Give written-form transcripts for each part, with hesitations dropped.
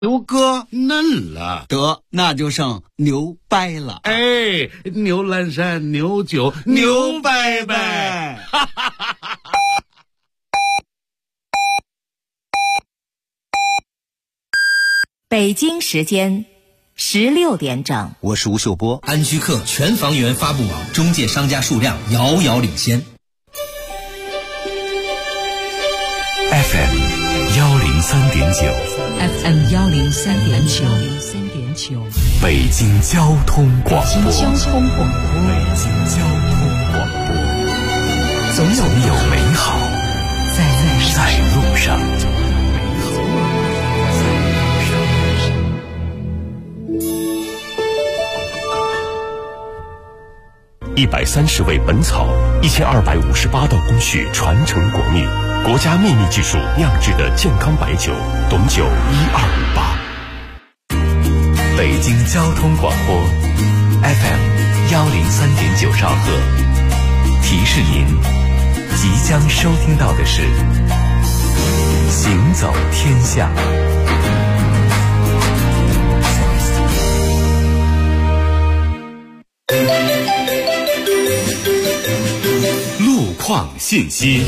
牛哥嫩了， 得那就剩牛掰了。 哎，牛栏山牛酒牛掰掰，哈哈哈哈！ 北京时间16点整， 我是吴秀波。安居客全房源发布网中介商家数量遥遥领先。 FM 103.9 FM 103.9， 北京交通广播。 北京交通广播，总有美好在路上。 130味本草，1258道工序传承国秘，国家秘密技术酿制的健康白酒，董酒1258。北京交通广播 FM 103.9兆赫，提示您即将收听到的是行走天下。路况信息。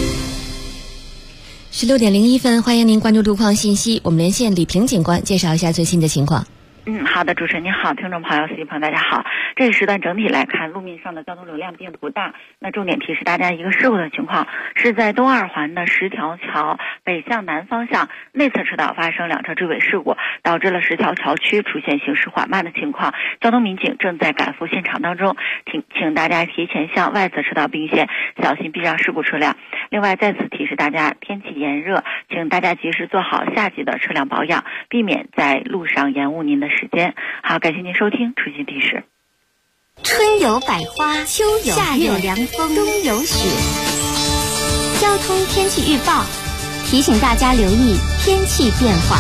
16点01分，欢迎您关注路况信息。我们连线李平警官，介绍一下最新的情况。 好的，主持人您好，听众朋友、司机朋友大家好。这一时段整体来看，路面上的交通流量并不大。那重点提示大家一个事故的情况，是在东二环的十条桥北向南方向内侧车道发生两车追尾事故，导致了十条桥区出现行驶缓慢的情况。交通民警正在赶赴现场当中，请大家提前向外侧车道并线，小心避让事故车辆。另外再次提示大家，天气炎热，请大家及时做好夏季的车辆保养，避免在路上延误您的时间。好，感谢您收听出行提示。 春有百花，秋有夏有凉风，冬有雪。交通天气预报提醒大家留意天气变化。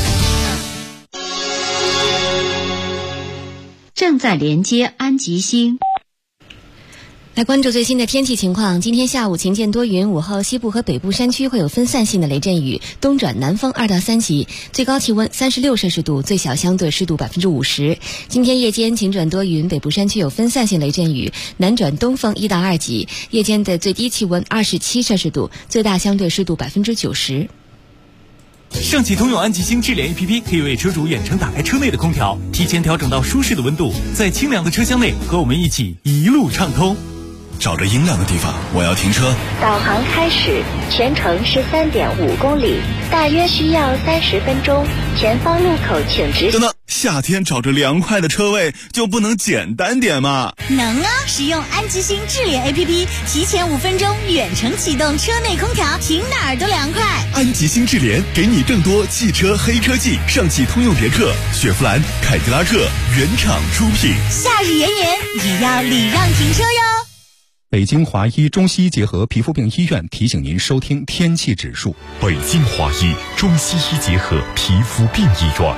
正在连接安吉星。 来关注最新的天气情况。今天下午晴间多云，午后西部和北部山区会有分散性的雷阵雨，东转南风2到3级，最高气温36摄氏度，最小相对湿度50%。今天夜间晴转多云，北部山区有分散性雷阵雨，南转东风1到2级，夜间的最低气温27摄氏度，最大相对湿度90%。 上汽通用安吉星智联 APP 可以为车主远程打开车内的空调，提前调整到舒适的温度，在清凉的车厢内和我们一起一路畅通。 找着阴凉的地方，我要停车。 导航开始，全程13.5公里，大约需要30分钟。前方路口请直行。 等等，夏天找着凉快的车位就不能简单点吗？ 能啊！使用安吉星智联 APP， 提前5分钟远程启动车内空调，停哪儿都凉快。 安吉星智联给你更多汽车黑科技，上汽通用别克、雪佛兰、凯迪拉克原厂出品。 夏日炎炎，也要礼让停车哟。 北京华医中西医结合皮肤病医院提醒您收听天气指数。 北京华医中西医结合皮肤病医院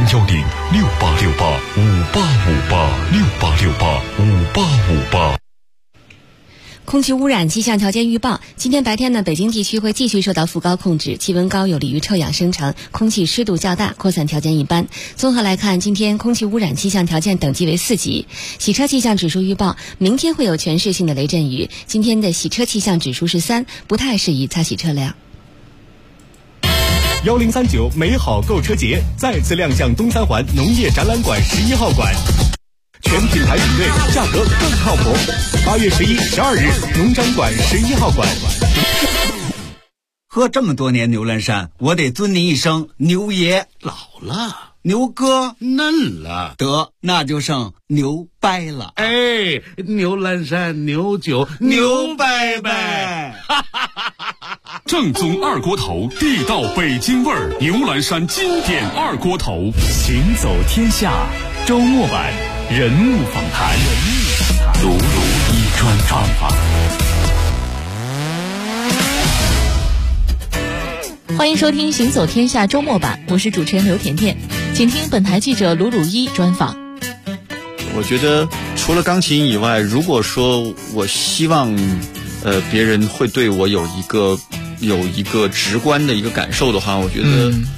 ，0106868585858，68685858。 空气污染气象条件预报，今天白天呢，北京地区会继续受到副高控制，气温高有利于臭氧生成，空气湿度较大，扩散条件一般。综合来看，今天空气污染气象条件等级为4级。洗车气象指数预报，明天会有全市性的雷阵雨，今天的洗车气象指数是3，不太适宜擦洗车辆。 1039美好购车节再次亮相东三环农业展览馆11号馆，全品牌品类，价格更靠谱。8月11、12日，农展馆11号馆。 喝这么多年牛栏山，我得尊您一声牛爷。 老了， 牛哥嫩了， 得那就剩牛掰了。 哎，牛栏山牛酒牛掰掰，哈哈哈哈！ 正宗二锅头，地道北京味儿，牛栏山经典二锅头。 行走天下，周末版人物访谈， 卢一专访。 欢迎收听行走天下周末版，我是主持人刘甜甜，请听本台记者卢一专访。 我觉得除了钢琴以外，如果说我希望别人会对我有一个直观的一个感受的话，我觉得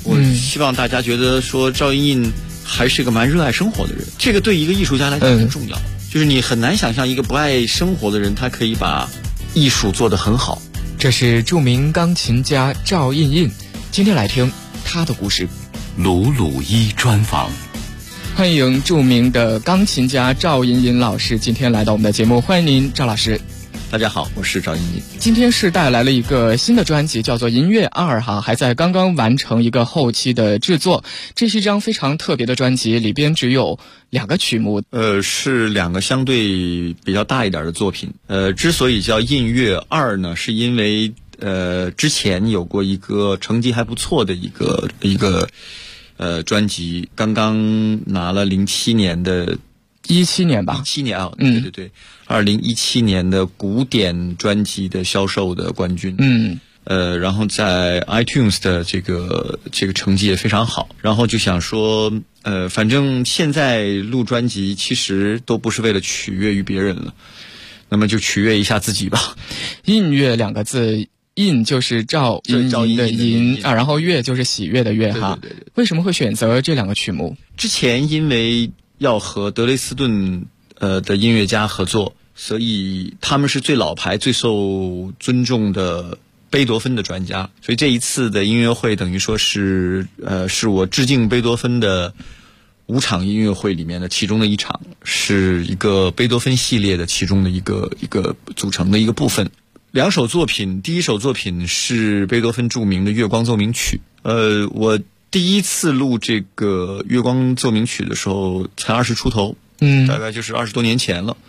我希望大家觉得说赵英印还是一个蛮热爱生活的人，这个对一个艺术家来讲很重要。就是你很难想象一个不爱生活的人，他可以把艺术做得很好。 这是著名钢琴家赵英印，今天来听他的故事。 鲁鲁一专访。 欢迎著名的钢琴家赵英印老师今天来到我们的节目，欢迎您赵老师。 大家好，我是赵英印。 今天是带来了一个新的专辑，叫做《音乐2》哈，还在刚刚完成一个后期的制作。这是一张非常特别的专辑，里边只有2个曲目。 是2个相对比较大一点的作品。之所以叫《音乐2》呢，是因为之前有过一个成绩还不错的一个专辑，刚刚拿了07年的。 17年吧 ，17年啊，对对对，2017年的古典专辑的销售的冠军，然后在 iTunes 的这个成绩也非常好，然后就想说，反正现在录专辑其实都不是为了取悦于别人了，那么就取悦一下自己吧。 音乐2个字，印就是赵英印的音啊，然后乐就是喜悦的乐哈。 对。 为什么会选择这2个曲目？ 之前因为要和德累斯顿的音乐家合作，所以他们是最老牌最受尊重的贝多芬的专家，所以这一次的音乐会等于说是我致敬贝多芬的5场音乐会里面的其中的一场，是一个贝多芬系列的其中的一个组成的一个部分。2首作品，第一首作品是贝多芬著名的月光奏鸣曲。我第一次录这个月光奏鸣曲的时候才20出头，大概就是20多年前了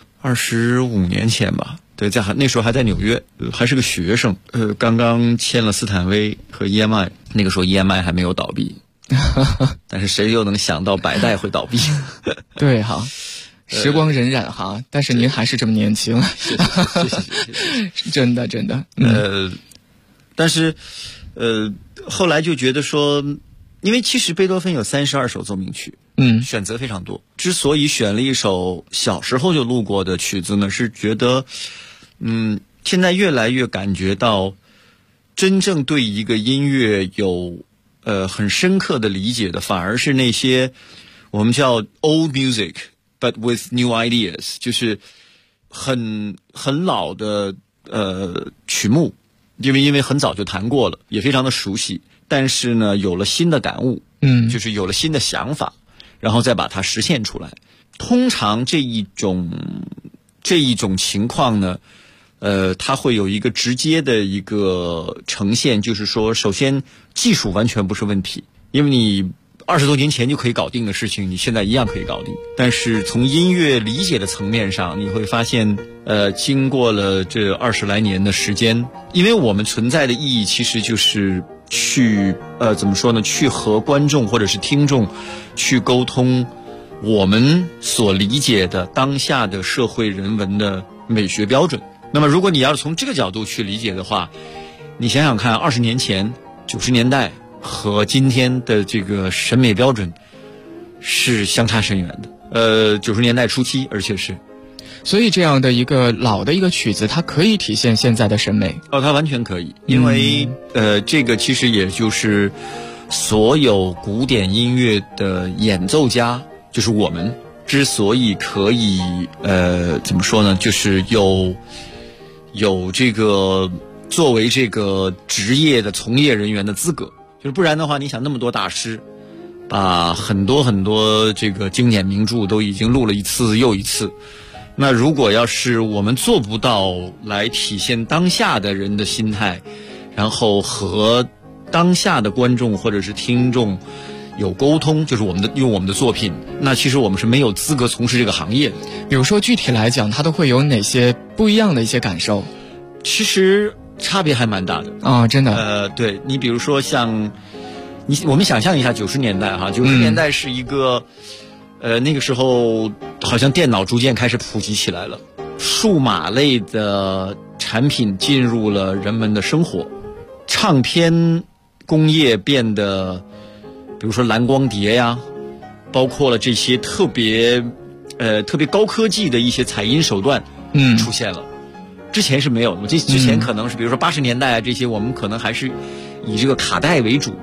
，25年前吧。对，那时候还在纽约，还是个学生，刚刚签了斯坦威和 EMI， 那个时候 EMI 还没有倒闭，但是谁又能想到百代会倒闭？ 对哈。时光荏苒哈，但是您还是这么年轻， 谢谢真的。 但是后来就觉得说，因为其实贝多芬有32首奏鸣曲，选择非常多。之所以选了一首小时候就录过的曲子呢，是觉得，现在越来越感觉到，真正对一个音乐有很深刻的理解的，反而是那些我们叫 old music。But with new ideas， 就是很老的曲目，因为很早就弹过了，也非常的熟悉，但是呢有了新的感悟，就是有了新的想法，然后再把它实现出来。通常这一种情况呢，它会有一个直接的一个呈现，就是说，首先技术完全不是问题，因为你20多年前就可以搞定的事情，你现在一样可以搞定。但是从音乐理解的层面上，你会发现，经过了这20来年的时间，因为我们存在的意义其实就是去怎么说呢？去和观众或者是听众去沟通我们所理解的当下的社会人文的美学标准。那么如果你要是从这个角度去理解的话，你想想看，20年前90年代和今天的这个审美标准是相差甚远的。90年代初期，而且是， 所以这样的一个老的一个曲子，它可以体现现在的审美。 它完全可以，因为这个其实也就是所有古典音乐的演奏家，就是我们之所以可以怎么说呢，就是有这个作为这个职业的从业人员的资格。就是不然的话，你想那么多大师，把很多这个经典名著都已经录了一次又一次，那如果要是我们做不到来体现当下的人的心态，然后和当下的观众或者是听众有沟通，就是用我们的作品，那其实我们是没有资格从事这个行业的。 比如说具体来讲，它都会有哪些不一样的一些感受？ 其实差别还蛮大的啊，真的。 对，你比如说像我们想象一下90年代哈，90年代是一个那个时候好像电脑逐渐开始普及起来了，数码类的产品进入了人们的生活，唱片工业变得，比如说蓝光碟呀，包括了这些特别高科技的一些采音手段出现了。之前是没有的，之前可能是比如说80年代啊这些，我们可能还是以这个卡带为主，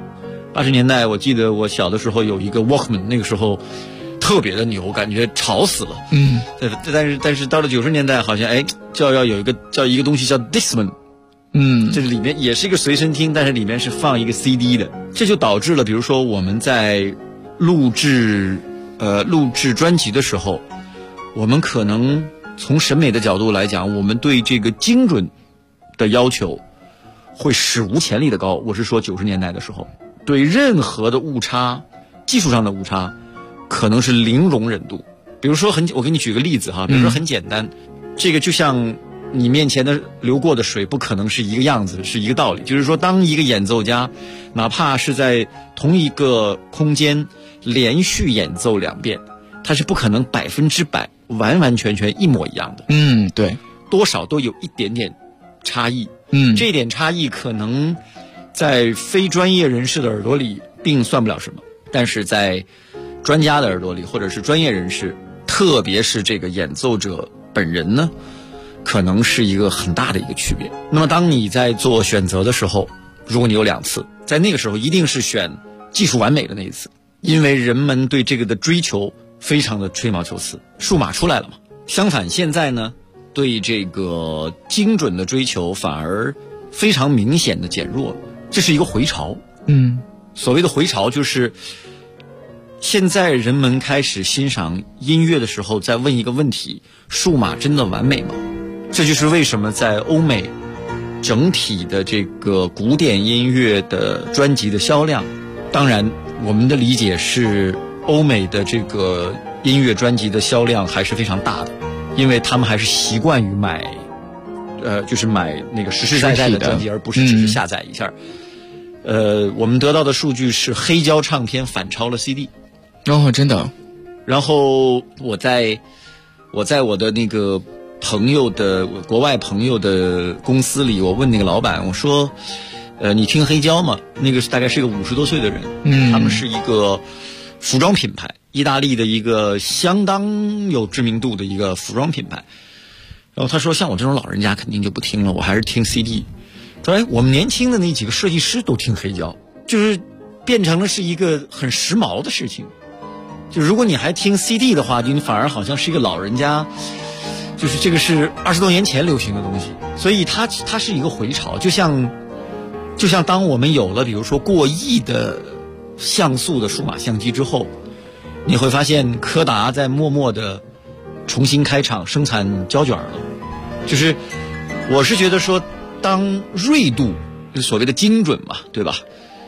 80年代我记得我小的时候有一个 Walkman， 那个时候特别的牛，感觉吵死了。但是到了90年代好像就要有一个东西叫 Discman。这里面也是一个随身听，但是里面是放一个 CD 的，这就导致了比如说我们在录制专辑的时候，我们可能从审美的角度来讲，我们对这个精准的要求会史无前例的高。我是说90年代的时候，对任何的误差，技术上的误差可能是零容忍度。比如说我给你举个例子哈，比如说很简单，这个就像你面前的流过的水不可能是一个样子，是一个道理。就是说当一个演奏家哪怕是在同一个空间连续演奏2遍，他是不可能100%完完全全一模一样的。 对， 多少都有一点点差异。这一点差异可能在非专业人士的耳朵里并算不了什么，但是在专家的耳朵里或者是专业人士，特别是这个演奏者本人呢，可能是一个很大的一个区别。那么当你在做选择的时候，如果你有2次，在那个时候一定是选技术完美的那一次，因为人们对这个的追求非常的吹毛求疵，数码出来了嘛。相反现在呢，对这个精准的追求反而非常明显的减弱了，这是一个回潮。所谓的回潮就是现在人们开始欣赏音乐的时候在问一个问题：数码真的完美吗？这就是为什么在欧美整体的这个古典音乐的专辑的销量，当然我们的理解是欧美的这个音乐专辑的销量还是非常大的，因为他们还是习惯于买就是买那个实实在在的专辑，而不是只是下载一下。我们得到的数据是黑胶唱片反超了 CD。 真的。 然后我在我的那个国外朋友的公司里，我问那个老板，我说你听黑胶吗？那个大概是一个50多岁的人，他们是一个服装品牌，意大利的一个相当有知名度的一个服装品牌。然后他说像我这种老人家肯定就不听了，我还是听 CD。他说我们年轻的那几个设计师都听黑胶，就是变成了是一个很时髦的事情。就如果你还听 CD 的话，你反而好像是一个老人家，就是这个是20多年前流行的东西。所以它是一个回潮，就像当我们有了比如说过亿的像素的数码相机之后，你会发现柯达在默默的重新开厂生产胶卷了。就是我是觉得说，当锐度所谓的精准嘛，对吧？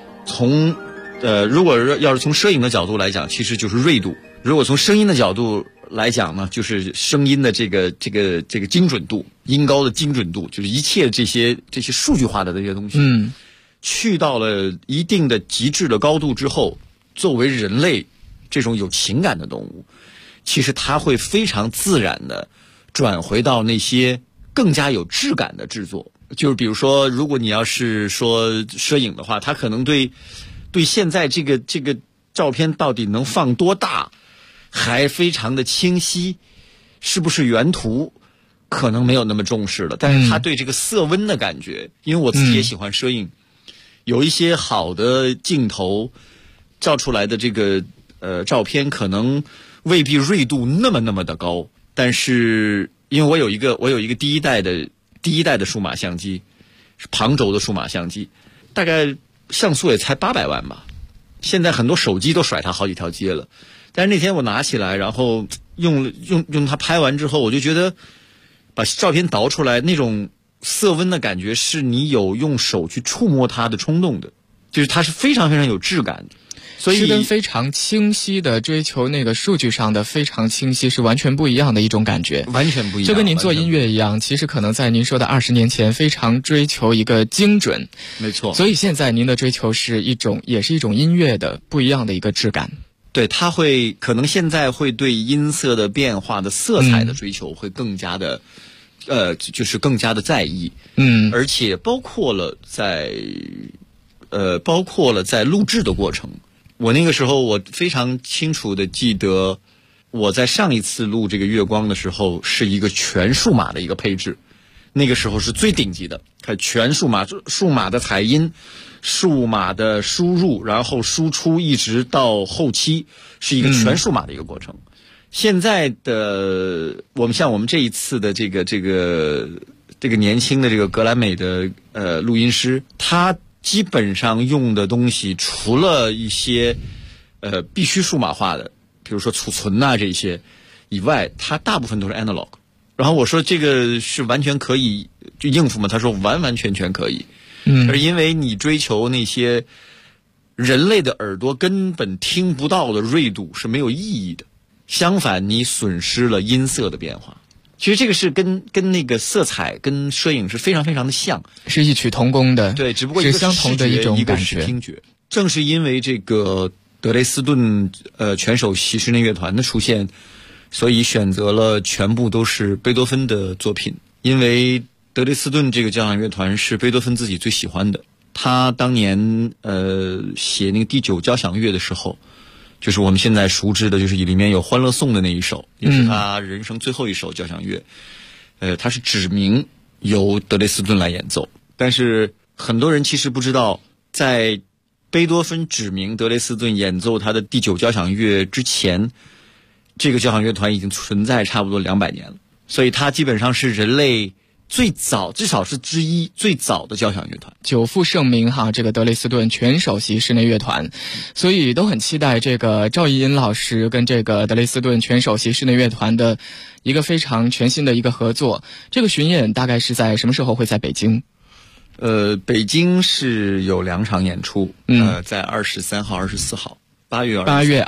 如果要是从摄影的角度来讲，其实就是锐度；如果从声音的角度来讲呢，就是声音的这个精准度，音高的精准度，就是一切这些数据化的这些东西，去到了一定的极致的高度之后，作为人类这种有情感的动物，其实它会非常自然的转回到那些更加有质感的制作。就是比如说，如果你要是说摄影的话，它可能对现在这个照片到底能放多大，还非常的清晰，是不是原图可能没有那么重视了，但是他对这个色温的感觉，因为我自己也喜欢摄影，有一些好的镜头照出来的这个照片可能未必锐度那么的高，但是因为我有一个第一代的数码相机，是旁轴的数码相机，大概像素也才800万吧，现在很多手机都甩它好几条街了。但是那天我拿起来，然后用它拍完之后，我就觉得把照片导出来，那种色温的感觉是你有用手去触摸它的冲动的，就是它是非常非常有质感的。所以是跟非常清晰的追求那个数据上的非常清晰是完全不一样的一种感觉， 完全不一样。 就跟您做音乐一样，其实可能在您说的20年前非常追求一个精准， 没错。 所以现在您的追求也是一种音乐的不一样的一个质感。 对，它可能现在会对音色的变化的色彩的追求会更加的就是更加的在意，而且包括了在录制的过程。我那个时候我非常清楚的记得，我在上一次录这个月光的时候是一个全数码的一个配置，那个时候是最顶级的， 全数码的采音，数码的输入，然后输出，一直到后期是一个全数码的一个过程。现在的我们这一次的这个年轻的这个格莱美的录音师，他基本上用的东西除了一些必须数码化的，比如说储存啊这些以外，他大部分都是 analog。然后我说这个是完全可以就应付吗？他说完完全全可以。而因为你追求那些人类的耳朵根本听不到的锐度是没有意义的，相反你损失了音色的变化。其实这个是跟那个色彩跟摄影是非常非常的像， 是异曲同工的。 对，只不过一个是相同的一种一个感觉。 是听觉。正是因为这个德累斯顿全首席室内乐团的出现，所以选择了全部都是贝多芬的作品。因为德累斯顿这个交响乐团是贝多芬自己最喜欢的。他当年写那个第9交响乐的时候，就是我们现在熟知的，就是里面有《欢乐颂》的那一首，也是他人生最后一首交响乐。他是指明由德累斯顿来演奏，但是很多人其实不知道，在贝多芬指明德累斯顿演奏他的第9交响乐之前，这个交响乐团已经存在差不多200年了，所以它基本上是人类最早，至少是之一最早的交响乐团， 久负盛名哈。这个德累斯顿全首席室内乐团，所以都很期待这个赵一银老师跟这个德累斯顿全首席室内乐团的一个非常全新的一个合作。这个巡演大概是在什么时候会在北京？ 北京是有2场演出，在23号、24号。8月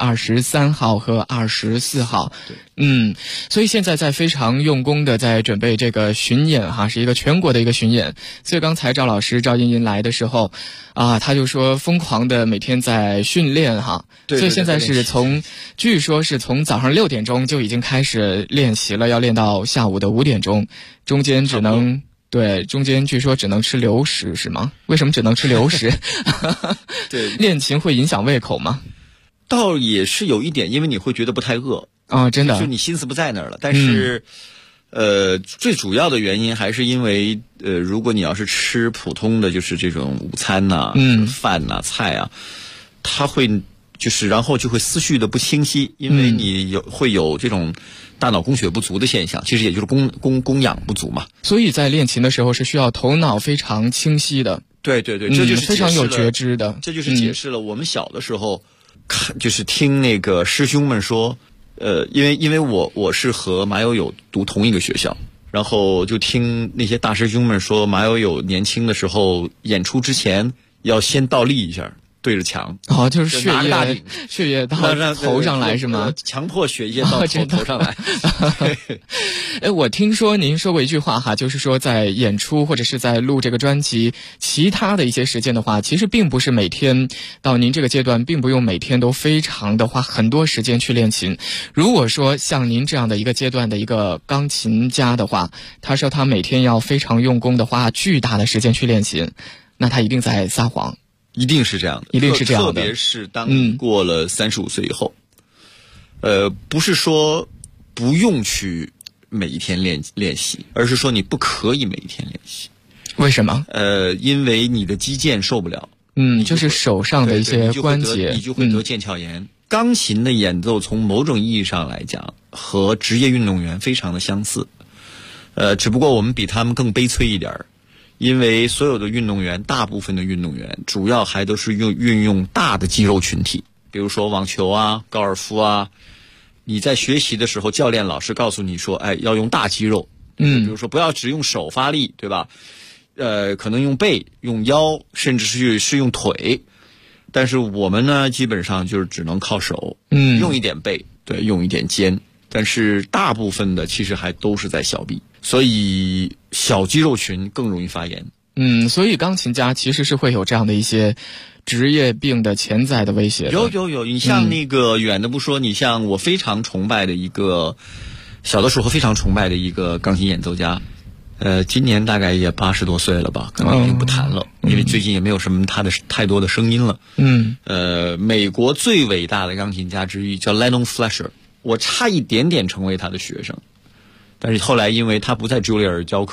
23号和24号。所以现在在非常用功的在准备这个巡演哈，是一个全国的一个巡演。所以刚才赵英银来的时候啊，他就说疯狂的每天在训练哈。 对， 所以现在是据说是从早上6点钟就已经开始练习了，要练到下午的5点钟，中间据说只能吃流食是吗？为什么只能吃流食？ 对， 练琴会影响胃口吗？ 倒也是有一点，因为你会觉得不太饿啊，真的， 就你心思不在那儿了。但是，最主要的原因还是因为，如果你要是吃普通的就是这种午餐呐、饭呐、菜啊，它会然后就会思绪的不清晰，因为你会有这种大脑供血不足的现象，其实也就是供氧不足嘛。 所以在练琴的时候是需要头脑非常清晰的。 对，这就是非常有觉知的。 这就是解释了我们小的时候。就是听那个师兄们说，因为我是和马友友读同一个学校，然后就听那些大师兄们说，马友友年轻的时候演出之前要先倒立一下，对着墙， 就是血液到头上来是吗？ 强迫血液到头上来。 我听说您说过一句话哈，就是说在演出或者是在录这个专辑其他的一些时间的话，其实并不是每天到您这个阶段并不用每天都非常的花很多时间去练琴。如果说像您这样的一个阶段的一个钢琴家的话，他说他每天要非常用功的花巨大的时间去练琴，那他一定在撒谎。 一定是这样的， 一定是这样的， 特别是当你过了35岁以后，不是说不用去每一天练习，而是说你不可以每一天练习。 为什么？ 因为你的肌腱受不了， 就是手上的一些关节， 你就会得腱鞘炎。钢琴的演奏从某种意义上来讲，和职业运动员非常的相似，只不过我们比他们更悲催一点。因为所有的运动员，大部分的运动员主要还都是运用大的肌肉群体，比如说网球啊、高尔夫啊。你在学习的时候，教练老师告诉你说，要用大肌肉，比如说不要只用手发力，对吧？可能用背、用腰，甚至是用腿。但是我们呢，基本上就是只能靠手，用一点背，对，用一点肩。但是大部分的其实还都是在小臂，所以小肌肉群更容易发炎。 所以钢琴家其实是会有这样的一些职业病的潜在的威胁的。 有，你像那个远的不说，你像我非常崇拜的一个小的时候非常崇拜的一个钢琴演奏家，今年大概也80多岁了吧，可能已经不弹了，因为最近也没有什么他的太多的声音了。美国最伟大的钢琴家之一叫 Lennon Fletcher。我差一点点成为他的学生，但是后来因为他不在茱莉尔教课，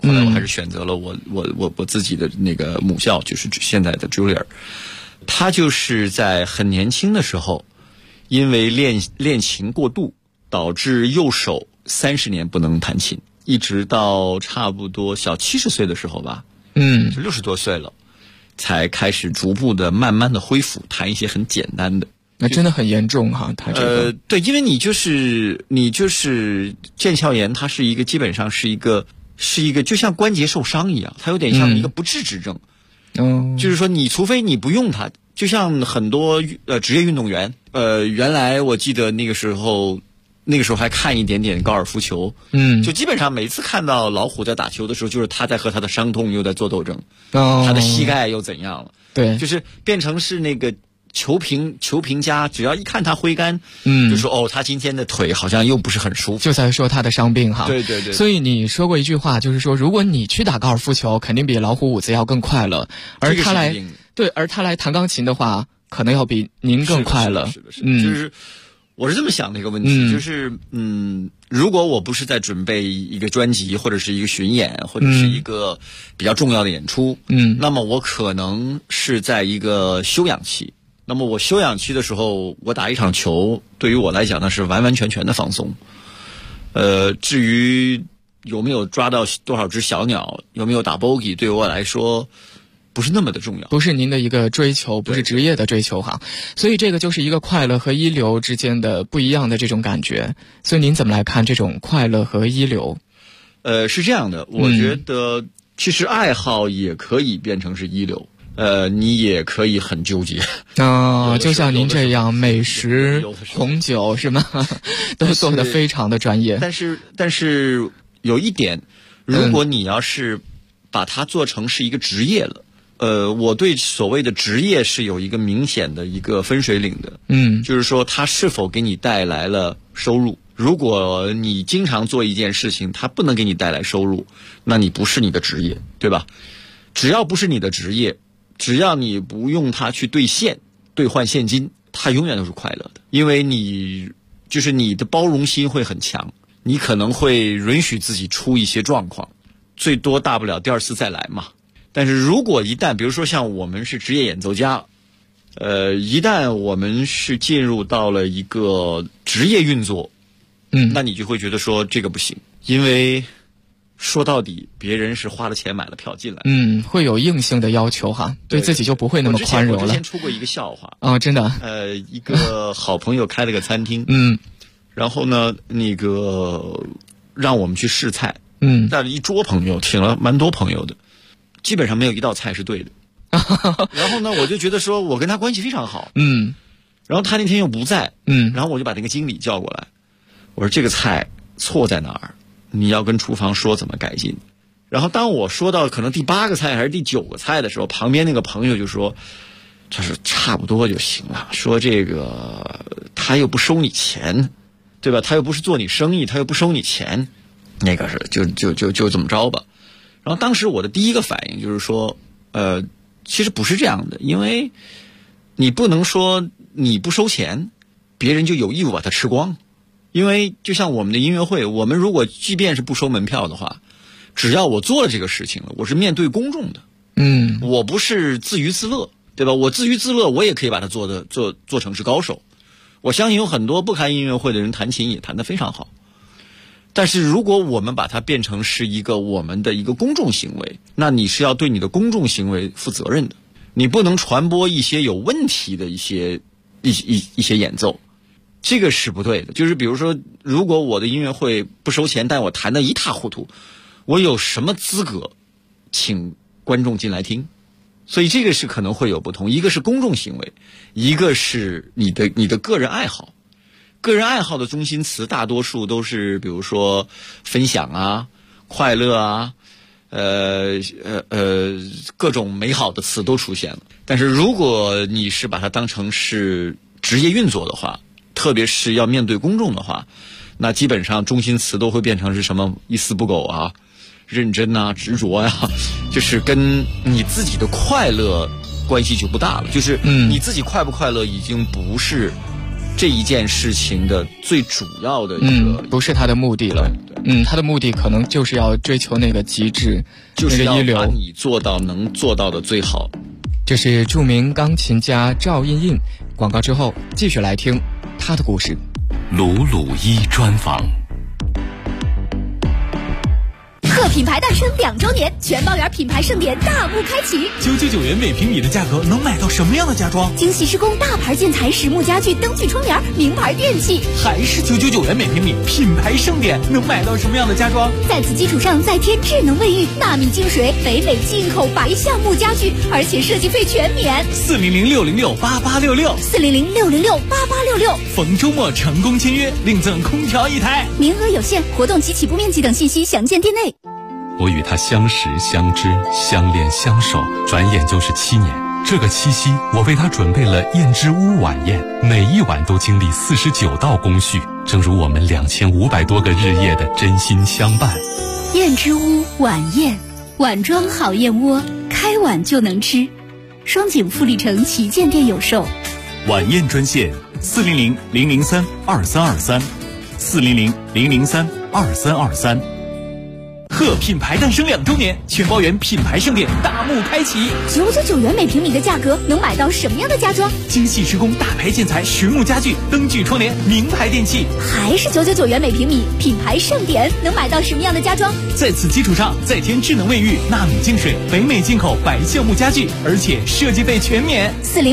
后来我还是选择了我自己的那个母校，就是现在的 Juilliard。他就是在很年轻的时候，因为练琴过度，导致右手30年不能弹琴，一直到差不多小70岁的时候吧，就60多岁了，才开始逐步的慢慢的恢复，弹一些很简单的。 那真的很严重哈，他这个对，因为你就是腱鞘炎，它是一个基本上是一个就像关节受伤一样，它有点像一个不治之症。就是说你除非你不用它，就像很多职业运动员，原来我记得那个时候还看一点点高尔夫球，就基本上每次看到老虎在打球的时候，就是他在和他的伤痛又在做斗争，他的膝盖又怎样了？ 对， 就是变成是那个球评家，只要一看他挥杆，就说他今天的腿好像又不是很舒服， 就在说他的伤病哈。 对对对。 所以你说过一句话，就是说如果你去打高尔夫球，肯定比老虎伍兹要更快乐，而他来弹钢琴的话，可能要比您更快乐。 是的，就是我是这么想的一个问题，就是如果我不是在准备一个专辑或者是一个巡演或者是一个比较重要的演出，那么我可能是在一个休养期。那么我休养期的时候，我打一场球，对于我来讲呢是完完全全的放松。至于有没有抓到多少只小鸟，有没有打 bogey， 对于我来说不是那么的重要， 不是您的一个追求，不是职业的追求哈。所以这个就是一个快乐和一流之间的不一样的这种感觉。所以您怎么来看这种快乐和一流？ 是这样的，我觉得其实爱好也可以变成是一流。你也可以很纠结就像您这样美食红酒是吗？都做得非常的专业。 但是有一点，如果你要是把它做成是一个职业了，我对所谓的职业是有一个明显的一个分水岭的。就是说它是否给你带来了收入。如果你经常做一件事情，它不能给你带来收入，那你不是你的职业，对吧？只要不是你的职业，只要你不用它去兑换现金，它永远都是快乐的。因为你的包容心会很强，你可能会允许自己出一些状况，最多大不了第二次再来嘛。但是如果一旦比如说像我们是职业演奏家，一旦我们是进入到了一个职业运作，那你就会觉得说这个不行，因为说到底别人是花了钱买了票进来， 会有硬性的要求哈，对自己就不会那么宽容了。 我之前出过一个笑话真的。 一个好朋友开了个餐厅，然后呢那个让我们去试菜，带了一桌朋友，请了蛮多朋友的，基本上没有一道菜是对的。然后呢我就觉得说我跟他关系非常好，然后他那天又不在，然后我就把那个经理叫过来，我说这个菜错在哪儿，你要跟厨房说怎么改进。然后当我说到可能第8个菜还是第9个菜的时候，旁边那个朋友就说他说差不多就行了，说这个他又不收你钱，对吧？他又不是做你生意，他又不收你钱，那个是就这么着吧。然后当时我的第一个反应就是说其实不是这样的，因为你不能说你不收钱别人就有义务把它吃光。因为就像我们的音乐会，我们如果即便是不收门票的话，只要我做了这个事情了，我是面对公众的，我不是自娱自乐，对吧？我自娱自乐，我也可以把它做成是高手。我相信有很多不开音乐会的人弹琴也弹得非常好。但是如果我们把它变成是一个我们的一个公众行为，那你是要对你的公众行为负责任的，你不能传播一些有问题的一些演奏。这个是不对的。就是比如说如果我的音乐会不收钱，但我弹得一塌糊涂，我有什么资格请观众进来听？所以这个是可能会有不同，一个是公众行为，一个是你的个人爱好。个人爱好的中心词大多数都是比如说分享啊、快乐啊，各种美好的词都出现了。但是如果你是把它当成是职业运作的话，特别是要面对公众的话，那基本上中心词都会变成是什么一丝不苟啊、认真啊、执着呀，就是跟你自己的快乐关系就不大了。就是你自己快不快乐已经不是这一件事情的最主要的一个， 不是它的目的了。 对。 他的目的可能就是要追求那个极致， 就是要那个一流， 把你做到能做到的最好。 这是著名钢琴家赵胤胤。广告之后继续来听他的故事。 鲁鲁一专访。 贺品牌诞生2周年，全包圆品牌盛典大幕开启。 999元每平米的价格能买到什么样的家装？ 精细施工大牌建材、实木家具、灯具窗帘、名牌电器。 还是999元每平米，品牌盛典能买到什么样的家装？ 在此基础上再添智能卫浴、纳米净水、北美进口白橡木家具，而且设计费全免。 400-606-8866，400-606-8866。逢周末成功签约，另赠空调1台， 名额有限，活动及起步面积等信息详见店内。 我与他相识、相知、相恋、相守，转眼就是7年。这个七夕，我为他准备了燕之屋晚宴，每一晚都经历49道工序，正如我们2500多个日夜的真心相伴。 燕之屋晚宴，晚装好燕窝，开碗就能吃。双井富力城旗舰店有售。 晚宴专线400-003-2323，400-003-2323。贺品牌诞生2周年，全包圆品牌盛典大幕开启。 999元每平米的价格能买到什么样的家装？ 精细施工大牌建材、实木家具、灯具窗帘、名牌电器。 还是999元每平米，品牌盛典能买到什么样的家装？ 在此基础上再添智能卫浴、纳米净水、北美进口白橡木家具，而且设计费全免。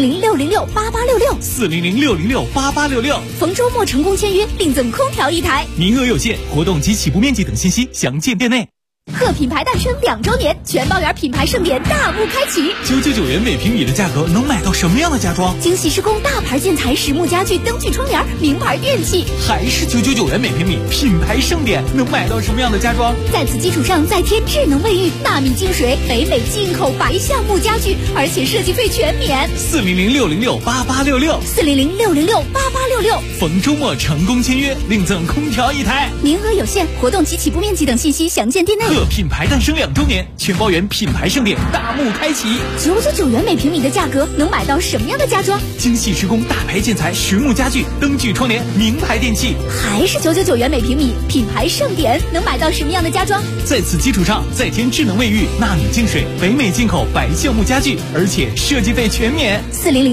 400-606-8866，400-606-8866。逢周末成功签约，另赠空调1台， 名额有限，活动及起步面积等信息详见店内。 贺品牌诞生2周年，全包圆品牌盛典大幕开启。 999元每平米的价格能买到什么样的家装？ 精细施工大牌建材、实木家具、灯具窗帘、名牌电器。 还是999元每平米，品牌盛典能买到什么样的家装？ 在此基础上再添智能卫浴、纳米净水、北美进口白橡木家具，而且设计费全免。 400-606-8866，400-606-8866。逢周末成功签约，另赠空调1台， 名额有限，活动及起步面积等信息详见店内。 贺品牌诞生2周年，全包圆品牌盛典大幕开启。 999元每平米的价格能买到什么样的家装？ 精细施工大牌建材、实木家具、灯具窗帘、名牌电器。 还是999元每平米，品牌盛典能买到什么样的家装？ 在此基础上再添智能卫浴、纳米净水、北美进口白橡木家具，而且设计费全免。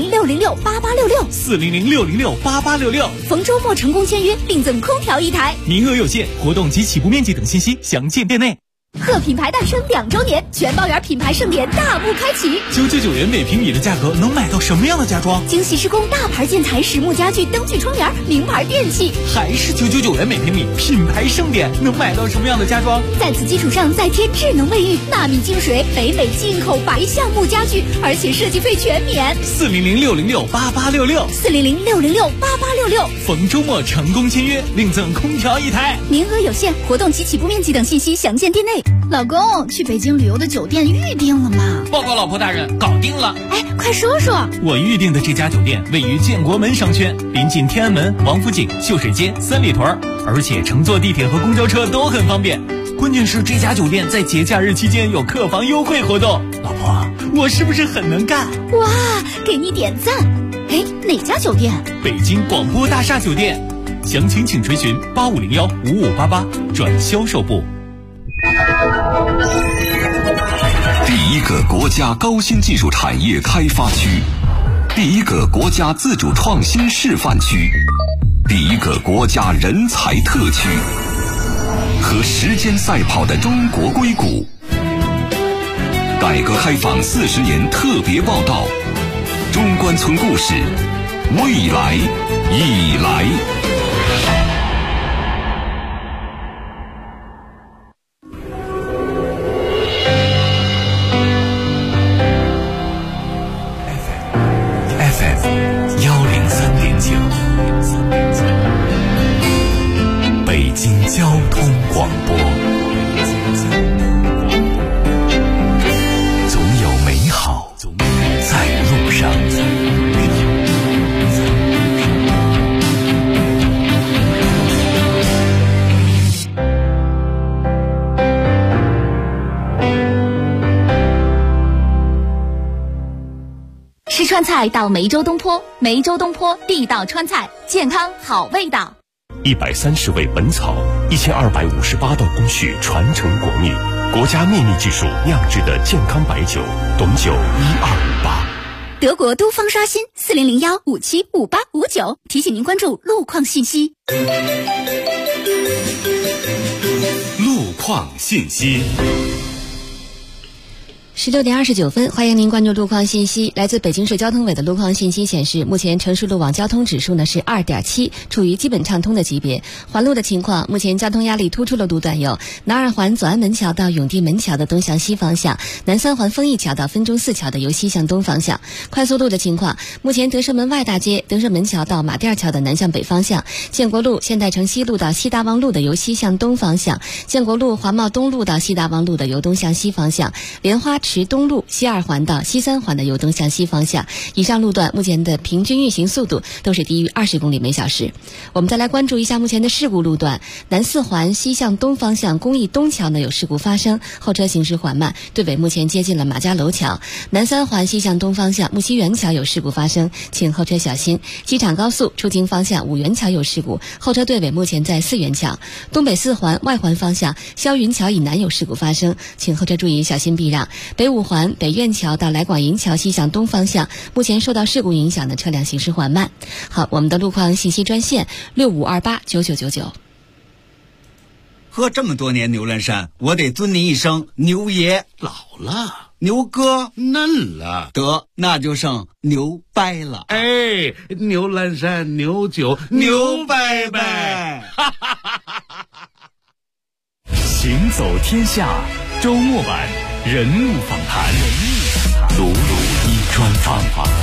400-606-8866，400-606-8866。逢周末成功签约，另赠空调1台， 名额有限，活动及起步面积等信息详见店内。 贺品牌诞生2周年，全包圆品牌盛典大幕开启。 999元每平米的价格能买到什么样的家装？ 精细施工大牌建材、实木家具、灯具窗帘、名牌电器。 还是999元每平米，品牌盛典能买到什么样的家装？ 在此基础上再添智能卫浴、纳米净水、北美进口白橡木家具，而且设计费全免。 400-606-8866，400-606-8866。逢周末成功签约，另赠空调1台， 名额有限，活动及起步面积等信息详见店内。老公，去北京旅游的酒店预定了吗？ 报告老婆大人，搞定了。 哎，快说说。 我预定的这家酒店位于建国门商圈，临近天安门、王府井、秀水街、三里屯，而且乘坐地铁和公交车都很方便。关键是这家酒店在节假日期间有客房优惠活动。老婆，我是不是很能干？ 哇，给你点赞。哎，哪家酒店？ 北京广播大厦酒店。详情请垂询8501-5588转销售部。 第一个国家高新技术产业开发区，第一个国家自主创新示范区，第一个国家人才特区，和时间赛跑的中国硅谷。改革开放40年特别报道，中关村故事，未来已来。 北京交通广播，总有美好在路上。 吃川菜到梅州东坡，梅州东坡地道川菜，健康好味道。 130味本草， 1258道工序传承国秘，国家秘密技术酿制的健康白酒，董酒1258。 德国都方刷新4001575859，提醒您关注路况信息。 路况信息。 16点29分，欢迎您关注路况信息。来自北京市交通委的路况信息显示，目前城市路网交通指数呢是2.7，处于基本畅通的级别。环路的情况，目前交通压力突出的路段有南二环左安门桥到永定门桥的东向西方向，南三环丰益桥到分钟寺桥的由西向东方向。快速路的情况，目前德胜门外大街、德胜门桥到马甸桥的南向北方向，建国路、现代城西路到西大望路的由西向东方向，建国路、华贸东路到西大望路的由东向西方向，莲花池东路西二环到西三环的由东向西方向。以上路段目前的平均运行速度都是低于20公里每小时。我们再来关注一下目前的事故路段，南四环西向东方向公益东桥呢有事故发生，后车行驶缓慢，队尾目前接近了马家楼桥。南三环西向东方向木樨园桥有事故发生，请后车小心。机场高速出京方向五元桥有事故，后车队尾目前在4元桥。东北四环外环方向霄云桥以南有事故发生，请后车注意小心避让。北五环北苑桥到来广营桥西向东方向，目前受到事故影响的车辆行驶缓慢。好，我们的路况信息专线65289999。 喝这么多年牛栏山，我得尊您一声牛爷。 老了， 牛哥嫩了， 得那就剩牛掰了。 哎，牛栏山牛酒牛掰掰。 行走天下周末版人物访谈，鲁鲁一专访。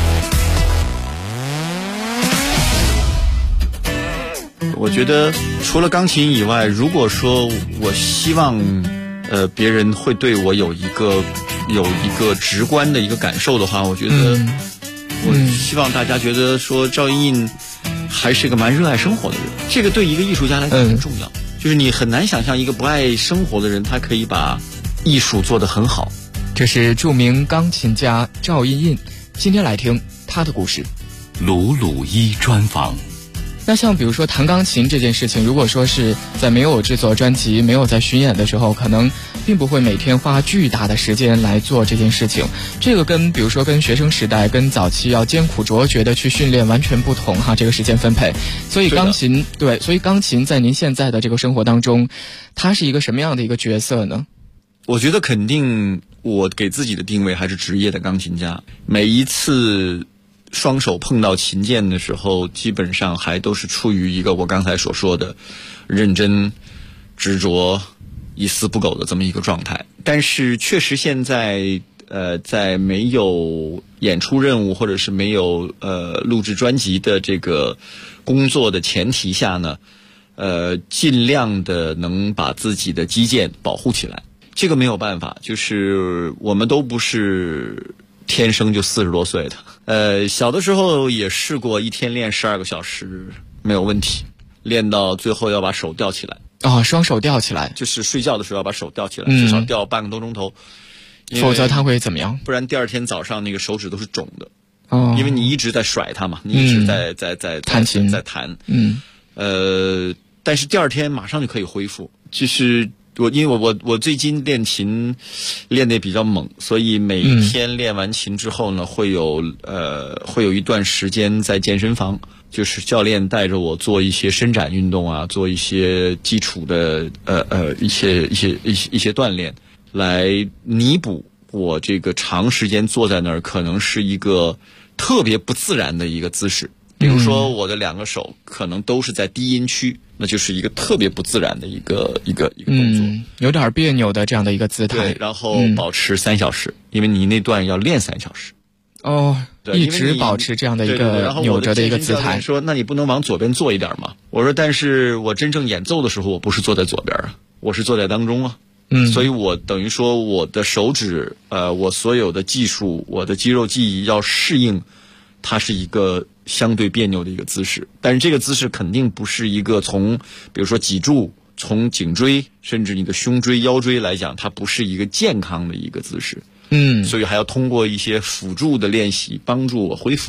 我觉得除了钢琴以外，如果说我希望别人会对我有一个直观的一个感受的话，我觉得我希望大家觉得说赵英印还是一个蛮热爱生活的人，这个对一个艺术家来讲很重要。就是你很难想象一个不爱生活的人，他可以把艺术做得很好。 这是著名钢琴家赵英印，今天来听他的故事。 鲁鲁一专访。 那像比如说弹钢琴这件事情，如果说是在没有制作专辑、没有在巡演的时候，可能并不会每天花巨大的时间来做这件事情。这个跟比如说跟学生时代、跟早期要艰苦卓绝的去训练完全不同哈，这个时间分配。所以钢琴在您现在的这个生活当中，它是一个什么样的一个角色呢？ 我觉得肯定我给自己的定位还是职业的钢琴家。每一次双手碰到琴键的时候，基本上还都是处于一个我刚才所说的认真、执着、一丝不苟的这么一个状态。但是确实现在在没有演出任务或者是没有录制专辑的这个工作的前提下呢，尽量的能把自己的肌腱保护起来。这个没有办法，就是我们都不是天生就40多岁的。小的时候也试过一天练12个小时没有问题，练到最后要把手吊起来。 双手吊起来， 就是睡觉的时候要把手吊起来，至少吊半个多钟头， 否则它会怎么样？ 不然第二天早上那个手指都是肿的。因为你一直在甩它嘛，你一直在弹琴， 在弹。但是第二天马上就可以恢复。就是因为我最近练琴练得比较猛，所以每天练完琴之后呢，会有一段时间在健身房，就是教练带着我做一些伸展运动啊，做一些基础的一些锻炼，来弥补我这个长时间坐在那儿可能是一个特别不自然的一个姿势。比如说我的2个手可能都是在低音区，那就是一个特别不自然的一个动作， 有点别扭的这样的一个姿态。 对，然后保持3小时，因为你那段要练3小时。对， 一直保持这样的一个扭着的一个姿态。 说那你不能往左边坐一点吗？我说但是我真正演奏的时候，我不是坐在左边啊，我是坐在当中啊。所以我等于说我的手指我所有的技术，我的肌肉记忆要适应它是一个相对别扭的一个姿势。但是这个姿势肯定不是一个从比如说脊柱、从颈椎甚至你的胸椎、腰椎来讲，它不是一个健康的一个姿势。所以还要通过一些辅助的练习帮助我恢复。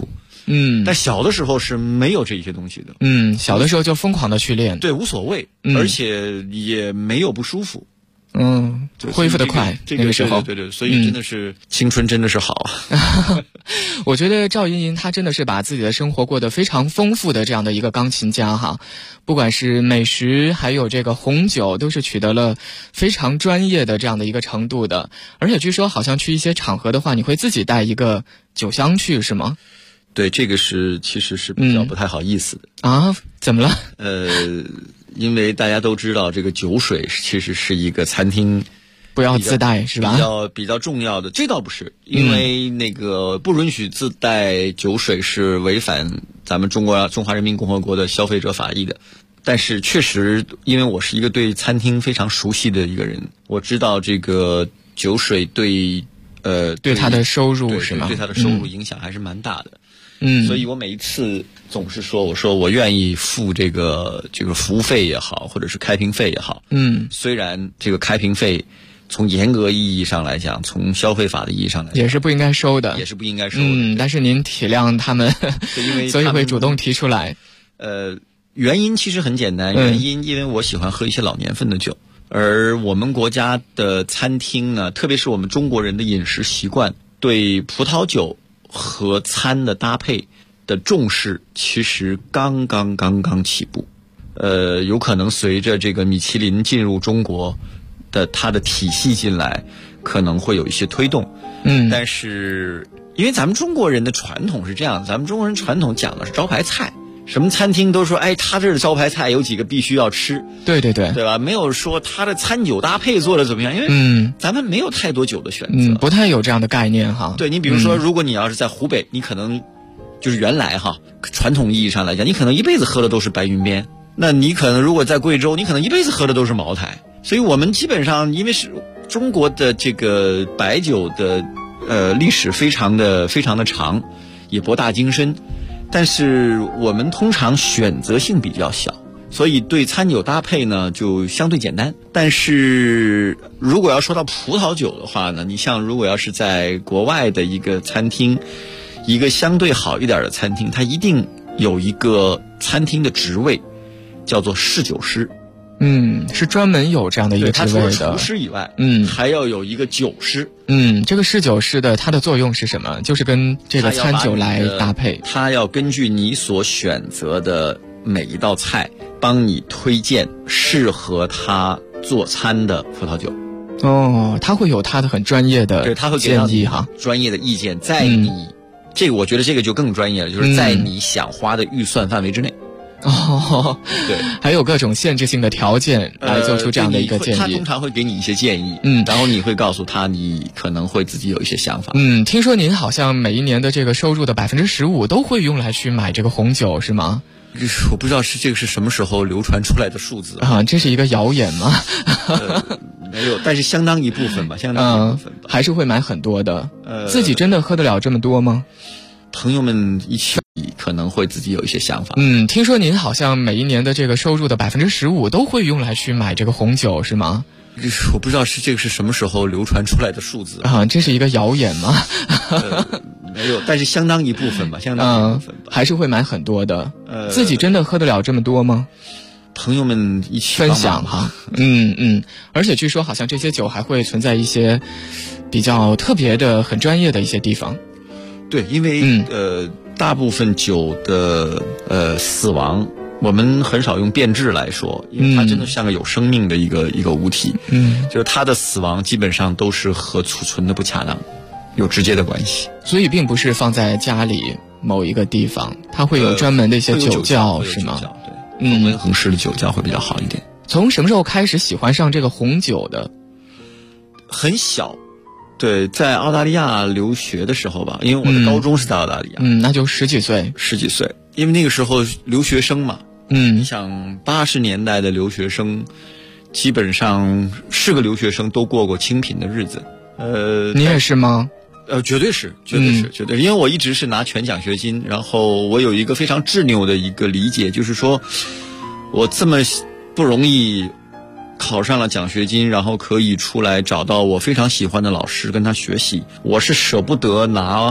但小的时候是没有这些东西的。 小的时候就疯狂的去练， 对，无所谓，而且也没有不舒服。 恢复得快，那个时候， 对，所以真的是青春真的是好。 我觉得赵莹莹她真的是把自己的生活过得非常丰富的这样的一个钢琴家哈，不管是美食还有这个红酒，都是取得了非常专业的这样的一个程度的。而且据说好像去一些场合的话，你会自己带一个酒箱去，是吗？ 对，这个其实是比较不太好意思的。 啊？怎么了？ 因为大家都知道，这个酒水其实是一个餐厅不要自带，是吧？ 比较重要的。这倒不是，因为那个不允许自带酒水是违反咱们中华人民共和国的消费者法益的。但是确实，因为我是一个对餐厅非常熟悉的一个人，我知道这个酒水对他的收入是吗？ 对他的收入影响还是蛮大的。所以我每一次总是说，我说我愿意付这个服务费也好，或者是开瓶费也好。虽然这个开瓶费从严格意义上来讲，从消费法的意义上来讲， 也是不应该收的，但是您体谅他们，所以会主动提出来。 原因其实很简单，因为我喜欢喝一些老年份的酒，而我们国家的餐厅呢，特别是我们中国人的饮食习惯，对葡萄酒和餐的搭配的重视其实刚刚起步。有可能随着这个米其林进入中国的它的体系进来，可能会有一些推动。但是因为咱们中国人的传统是这样，咱们中国人传统讲的是招牌菜，什么餐厅都说，他这儿的招牌菜有几个必须要吃。 对吧？没有说他的餐酒搭配做的怎么样，因为咱们没有太多酒的选择， 不太有这样的概念哈。 对，你比如说，如果你要是在湖北，你可能就是原来传统意义上来讲，你可能一辈子喝的都是白云边，那你可能如果在贵州，你可能一辈子喝的都是茅台。所以我们基本上，因为是中国的这个白酒的历史非常的长，也博大精深，但是我们通常选择性比较小，所以对餐酒搭配呢就相对简单。但是如果要说到葡萄酒的话呢，你像如果要是在国外的一个餐厅，一个相对好一点的餐厅，它一定有一个餐厅的职位叫做侍酒师。 是专门有这样的一个职位的。 他除了厨师以外，还要有一个酒师。 这个侍酒师的它的作用是什么？就是跟这个餐酒来搭配。 他要根据你所选择的每一道菜，帮你推荐适合他做餐的葡萄酒。 他会有他的很专业的建议哈， 专业的意见，在你这个我觉得这个就更专业了，就是在你想花的预算范围之内。对， 还有各种限制性的条件来做出这样的一个建议。 他通常会给你一些建议，然后你会告诉他你可能会自己有一些想法。 听说您好像每一年的这个收入的15%都会用来去买这个红酒，是吗？ 我不知道这个是什么时候流传出来的数字啊？这是一个谣言吗？ 没有，但是相当一部分吧， 还是会买很多的。自己真的喝得了这么多吗？ 朋友们一起可能会自己有一些想法。 听说您好像每一年的这个收入的15%都会用来去买这个红酒，是吗？ 我不知道这个是什么时候流传出来的数字啊？这是一个谣言吗？ 没有，但是相当一部分吧， 还是会买很多的。自己真的喝得了这么多吗？ 朋友们一起分享哈。而且据说好像这些酒还会存在一些比较特别的、很专业的一些地方。 对，因为大部分酒的死亡，我们很少用变质来说，因为它真的像个有生命的一个物体。就是它的死亡基本上都是和储存的不恰当有直接的关系。 所以并不是放在家里某一个地方，它会有专门的一些酒窖，是吗？ 对，温恒式的酒窖会比较好一点。 从什么时候开始喜欢上这个红酒的？ 很小。对，在澳大利亚留学的时候吧，因为我的高中是在澳大利亚。 那就十几岁。 因为那个时候留学生嘛。你想80年代的留学生，基本上是个留学生都过过清贫的日子。 你也是吗？ 绝对是。因为我一直是拿全奖学金，然后我有一个非常执拗的一个理解，就是说我这么不容易考上了奖学金，然后可以出来找到我非常喜欢的老师跟他学习，我是舍不得拿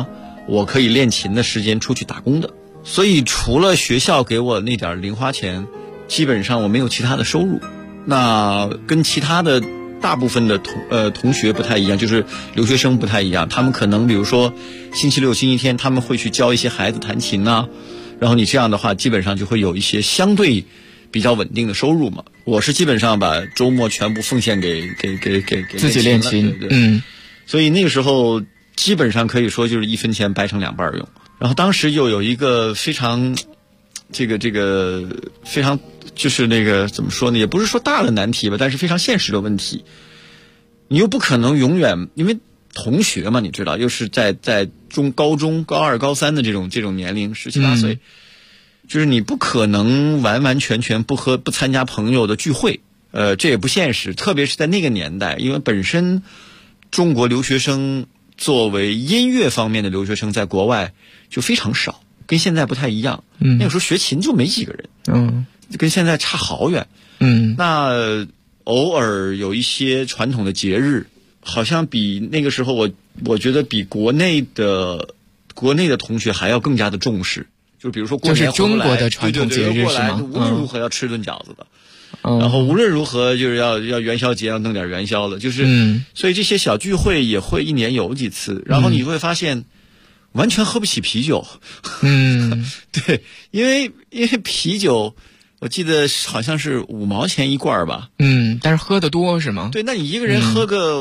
我可以练琴的时间出去打工的。所以除了学校给我那点零花钱，基本上我没有其他的收入。那跟其他的大部分的同学不太一样，就是留学生不太一样，他们可能比如说星期六星期天他们会去教一些孩子弹琴啊，然后你这样的话基本上就会有一些相对比较稳定的收入嘛。我是基本上把周末全部奉献给自己练琴， 对，所以那个时候基本上可以说就是一分钱掰成两半用。然后当时又有一个非常这个非常就是那个怎么说呢，也不是说大的难题吧，但是非常现实的问题。你又不可能永远，因为同学嘛，你知道，又是在高中高二高三的这种年龄17、18岁，就是你不可能完完全全不参加朋友的聚会，这也不现实，特别是在那个年代，因为本身中国留学生作为音乐方面的留学生在国外就非常少，跟现在不太一样。那个时候学琴就没几个人，跟现在差好远。那偶尔有一些传统的节日，好像比那个时候我觉得比国内的同学还要更加的重视。就比如说过年就是中国的传统节日是吗？ 无论如何要吃顿饺子的。然后无论如何就是要元宵节要弄点元宵的，就是所以这些小聚会也会一年有几次，然后你会发现完全喝不起啤酒。对，因为啤酒我记得好像是5毛钱一罐吧。 但是喝得多是吗？ 对，那你一个人喝个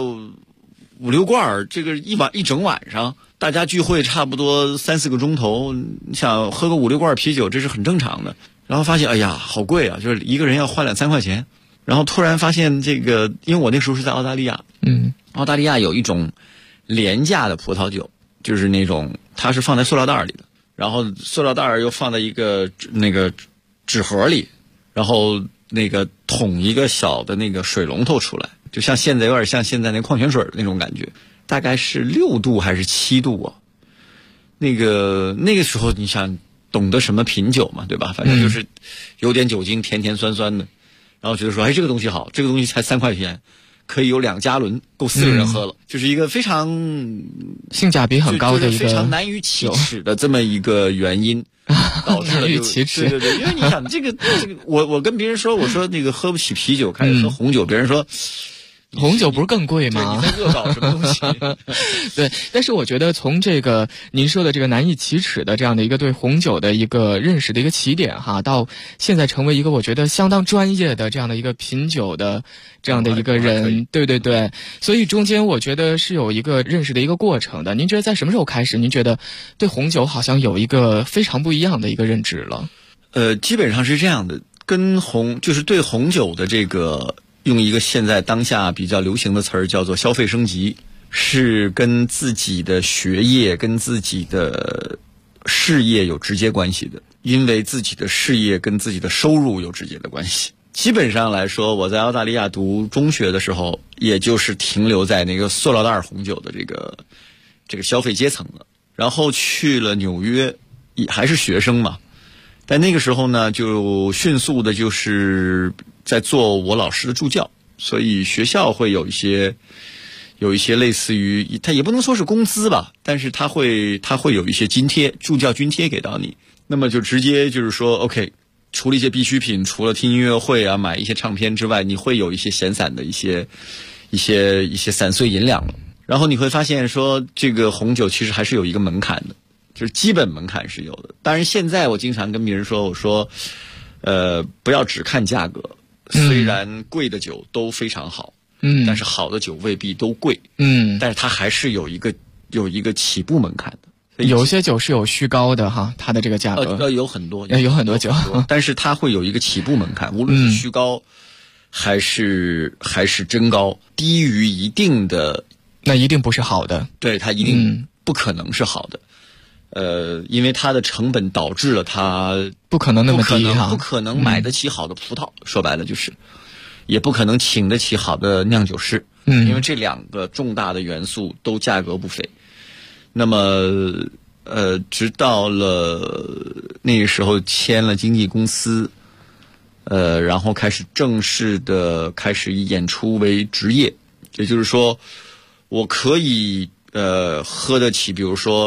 5、6罐，这个一整晚上，大家聚会差不多3、4个钟头，你想喝个5、6罐啤酒，这是很正常的。然后发现哎呀好贵啊，就是一个人要花2、3块钱。然后突然发现这个，因为我那时候是在澳大利亚，澳大利亚有一种廉价的葡萄酒，就是那种它是放在塑料袋里的，然后塑料袋又放在一个那个纸盒里，然后那个捅一个小的那个水龙头出来，就像现在有点像现在那矿泉水那种感觉，大概是6度还是7度啊？那个时候你想懂得什么品酒嘛，对吧？反正就是有点酒精，甜甜酸酸的，然后觉得说，哎，这个东西好，这个东西才3块钱，可以有2加仑，够4个人喝了，就是一个非常性价比很高的一个非常难于启齿的这么一个原因，导致了难于启齿。 对，因为你想这个，我跟别人说，我说那个喝不起啤酒，开始喝红酒，别人说。 红酒不是更贵吗？ 你在恶搞什么东西？ 对，但是我觉得从这个您说的这个难以启齿的这样的一个对红酒的一个认识的一个起点哈，到现在成为一个我觉得相当专业的这样的一个品酒的这样的一个人，对，所以中间我觉得是有一个认识的一个过程的。您觉得在什么时候开始，您觉得对红酒好像有一个非常不一样的一个认知了？ 基本上是这样的，就是对红酒的这个。用一个现在当下比较流行的词儿叫做消费升级，是跟自己的学业跟自己的事业有直接关系的，因为自己的事业跟自己的收入有直接的关系。基本上来说，我在澳大利亚读中学的时候，也就是停留在那个塑料袋红酒的这个消费阶层了，然后去了纽约，也还是学生嘛，但那个时候呢，就迅速的就是在做我老师的助教，所以学校会有一些类似于，它也不能说是工资吧，但是它会有一些津贴，助教津贴给到你，那么就直接就是说 OK， 除了一些必需品，除了听音乐会啊，买一些唱片之外，你会有一些闲散的一些散碎银两了。然后你会发现说，这个红酒其实还是有一个门槛的，就是基本门槛是有的。当然现在我经常跟别人说，我说不要只看价格，虽然贵的酒都非常好，但是好的酒未必都贵，但是它还是有一个起步门槛的。 有些酒是有虚高的哈，它的这个价格有很多酒， 但是它会有一个起步门槛，无论是虚高还是真高，低于一定的， 那一定不是好的， 对，它一定不可能是好的。因为它的成本导致了它不可能那么低哈， 不可能买得起好的葡萄，说白了就是，也不可能请得起好的酿酒师，因为这2个重大的元素都价格不菲。那么直到了那个时候签了经纪公司，然后开始正式的开始以演出为职业，也就是说，我可以喝得起，比如说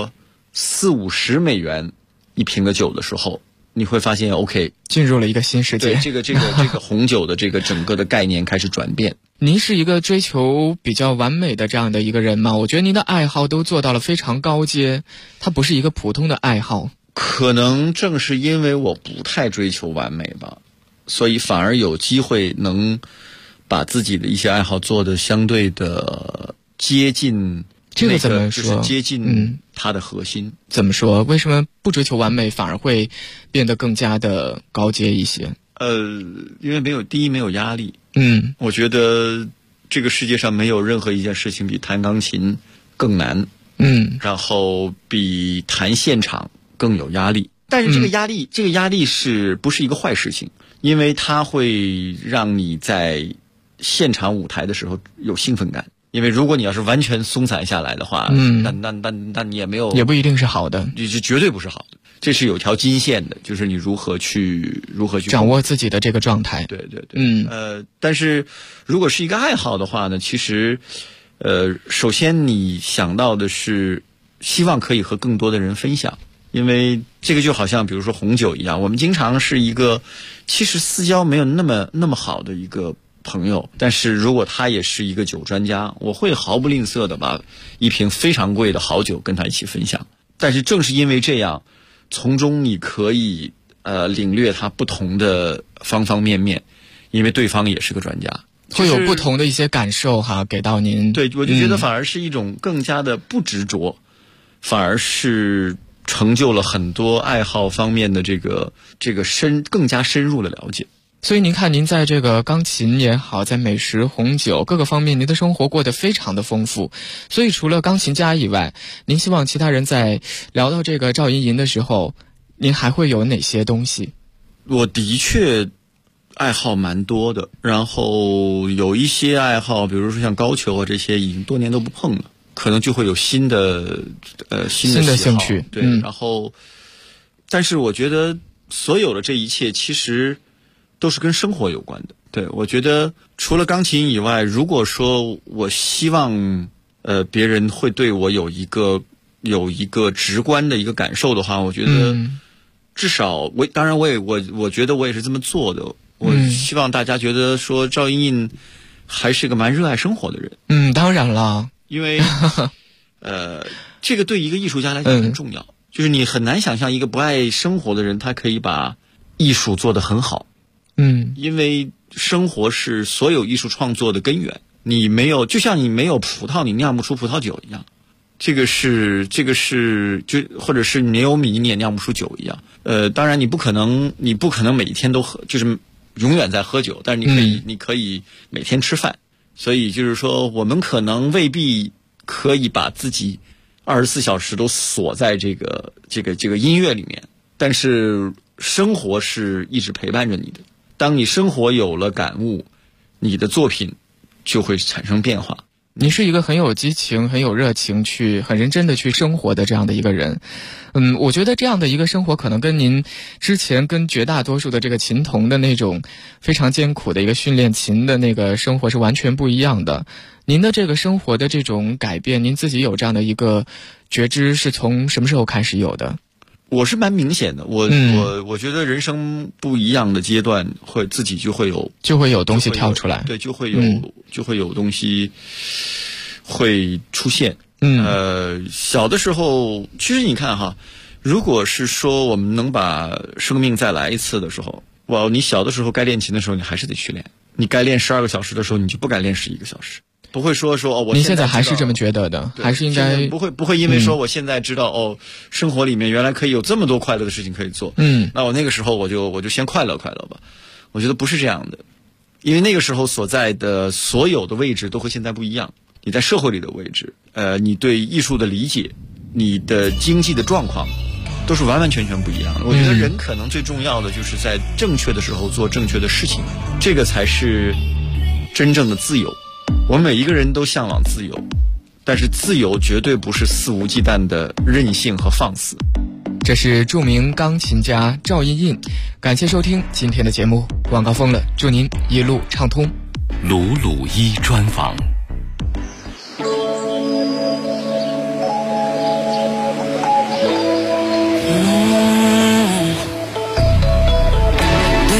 40-50美元一瓶的酒的时候，你会发现 OK， 进入了一个新世界。 对，这个红酒的这个整个的概念开始转变。 您是一个追求比较完美的这样的一个人吗？我觉得您的爱好都做到了非常高阶，它不是一个普通的爱好。 可能正是因为我不太追求完美吧，所以反而有机会能把自己的一些爱好做得相对的接近。 这个怎么说？ 就是接近它的核心。 怎么说？为什么不追求完美，反而会变得更加的高阶一些？ 因为第一没有压力。我觉得这个世界上没有任何一件事情比弹钢琴更难。然后比弹现场更有压力。但是这个压力是不是一个坏事情？因为它会让你在现场舞台的时候有兴奋感。因为如果你要是完全松散下来的话，那你也没有， 也不一定是好的， 这绝对不是好的。这是有条金线的，就是你如何去掌握自己的这个状态。 对。但是如果是一个爱好的话呢，其实首先你想到的是希望可以和更多的人分享。因为这个就好像比如说红酒一样，我们经常是一个其实私交没有那么好的一个朋友，但是如果他也是一个酒专家，我会毫不吝啬的把一瓶非常贵的好酒跟他一起分享。但是正是因为这样，从中你可以领略他不同的方方面面，因为对方也是个专家， 会有不同的一些感受哈，给到您。 对，我就觉得反而是一种更加的不执着，反而是成就了很多爱好方面的这个更加深入的了解。 所以您看，您在这个钢琴也好，在美食、红酒各个方面，您的生活过得非常的丰富。所以除了钢琴家以外，您希望其他人在聊到这个赵莹莹的时候，您还会有哪些东西？ 我的确爱好蛮多的，然后有一些爱好，比如说像高球啊这些，已经多年都不碰了，可能就会有新的兴趣。 对，然后，但是我觉得所有的这一切其实都是跟生活有关的。对，我觉得除了钢琴以外，如果说我希望别人会对我有一个直观的一个感受的话，我觉得至少当然我觉得我也是这么做的。我希望大家觉得说赵莹莹还是个蛮热爱生活的人。 当然了， 因为这个对一个艺术家来讲很重要。就是你很难想象一个不爱生活的人，他可以把艺术做得很好。因为生活是所有艺术创作的根源。就像你没有葡萄，你酿不出葡萄酒一样。这个是或者是你没有米，你也酿不出酒一样。当然你不可能每一天都喝，就是永远在喝酒，但是你可以每天吃饭。所以就是说，我们可能未必可以把自己24小时都锁在这个音乐里面，但是生活是一直陪伴着你的。当你生活有了感悟，你的作品就会产生变化。 你是一个很有激情、很有热情、很认真的去生活的这样的一个人。我觉得这样的一个生活可能跟您之前跟绝大多数的这个琴童的那种非常艰苦的一个训练琴的那个生活是完全不一样的。您的这个生活的这种改变，您自己有这样的一个觉知是从什么时候开始有的？ 我是蛮明显的，我觉得人生不一样的阶段自己就会有东西跳出来。 对，就会有东西会出现。小的时候，其实你看哈，如果是说我们能把生命再来一次的时候，你小的时候该练琴的时候，你还是得去练。你该练12个小时的时候，你就不该练11个小时。不会说我您现在还是这么觉得的？还是应该不会因为说我现在知道生活里面原来可以有这么多快乐的事情可以做。那我那个时候我就先快乐吧。我觉得不是这样的，因为那个时候所在的所有的位置都和现在不一样。你在社会里的位置，你对艺术的理解，你的经济的状况，都是完完全全不一样的。我觉得人可能最重要的就是在正确的时候做正确的事情，这个才是真正的自由。我们每一个人都向往自由，但是自由绝对不是肆无忌惮的任性和放肆。 这是著名钢琴家赵莹莹，感谢收听今天的节目，广告疯了，祝您一路畅通。 鲁鲁一专访。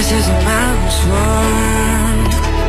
This is a mountain,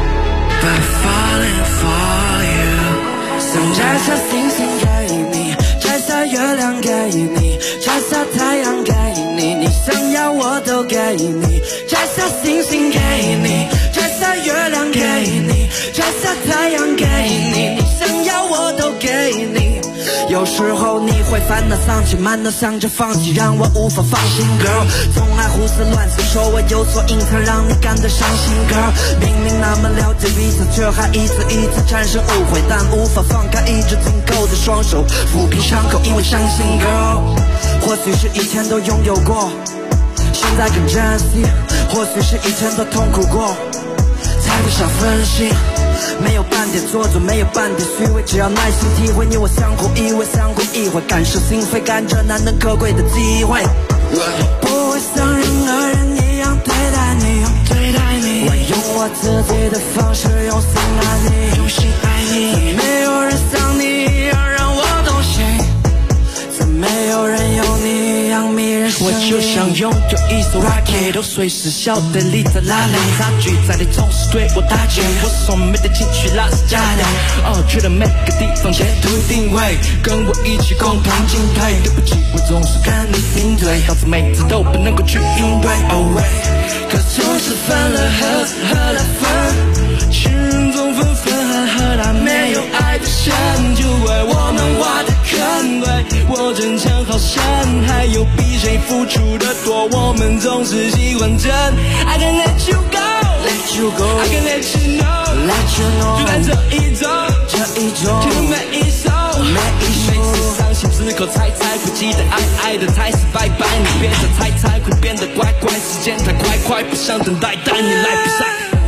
but falling for you。想摘下星星给你，摘下月亮给你，摘下太阳给你，你想要我都给你。摘下星星给你，摘下月亮给你，摘下太阳给你，你想要我都给你。有时候你会烦恼丧气，满脑想着放弃，让我无法放心 girl。 总爱胡思乱想，说我有所隐藏，让你感到伤心 girl。 明明那么了解彼此，却还一次一次产生误会，但无法放开一直紧扣的双手，抚平伤口，因为相信 girl。 或许是以前都拥有过，现在更珍惜，或许是以前都痛苦过，才不想分析。没有半点做作，没有半点虚伪，只要耐心体会，你我相互依偎，相互意会，感受心扉，感着难能可贵的机会。不会像任何人一样对待你，我用我自己的方式，用心爱你，用心爱你。没有人像你一样让我动心，再没有人有你一样迷人。我就想拥有一艘 rocket， 都随时晓得你在哪里。差距在你总是对我打击，我从没的情绪拉是假的。去了每个地方截图定位，跟我一起共同进退。对不起，我总是跟你顶嘴，导致每次都不能够去应对。可就是分了合，合了分，情人总分分合合，他没有爱的深，就为我们挖的坑，对我争强好胜，还有比谁付出的多，我们总是喜欢争。I can let you go, let you go, I can let you know, let you know。 就在这一周，就每一首，每次伤心之后猜会记得爱的才是拜拜。你别再猜会变得乖乖，时间太快，不想等待，带你来比赛。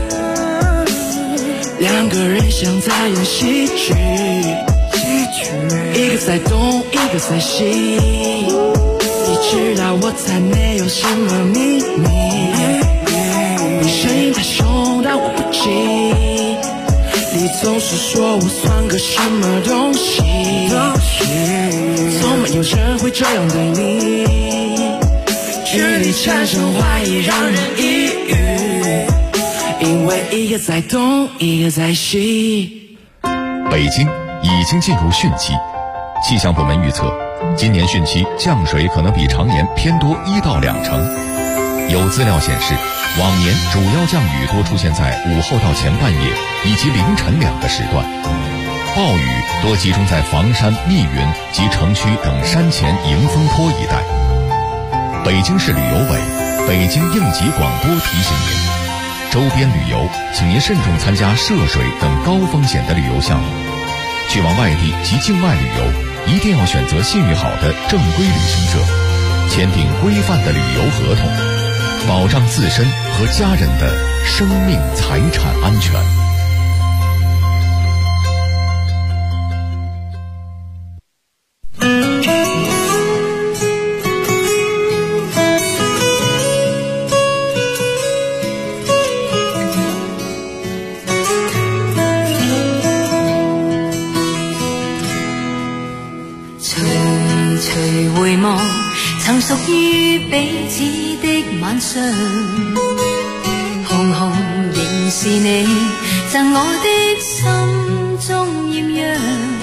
两个人像在演戏剧，一个在东，一个在西。你知道我才没有什么秘密，你声音太凶，但我不急。你总是说我算个什么东西，从没有人会这样对你。距离产生怀疑，让人抑郁，因为一个在东，一个在西。 北京已经进入汛期，气象部门预测，今年汛期降水可能比常年偏多1到2成。有资料显示，往年主要降雨多出现在午后到前半夜以及凌晨2个时段，暴雨多集中在房山、密云及城区等山前迎风坡一带。北京市旅游委、北京应急广播提醒您，周边旅游请您慎重参加涉水等高风险的旅游项目。去往外地及境外旅游，一定要选择信誉好的正规旅行社，签订规范的旅游合同，保障自身和家人的生命财产安全。 曾屬於彼此的晚上，紅紅仍是你贈我的心中豔陽，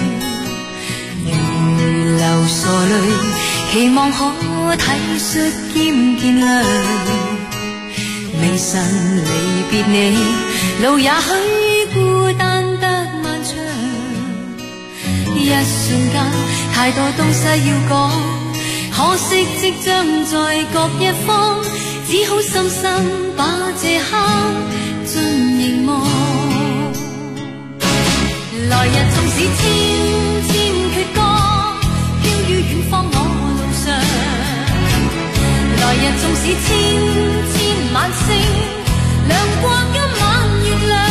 如流傻淚，期望可體恤兼見諒，未曾離別你，路也許孤單得漫長，一瞬間太多東西要講，可惜即將在各一方，只好深深把這刻盡凝望。來日縱使千千闕歌，飄於遠方我路上。來日縱使千千晚星，亮過今晚月亮，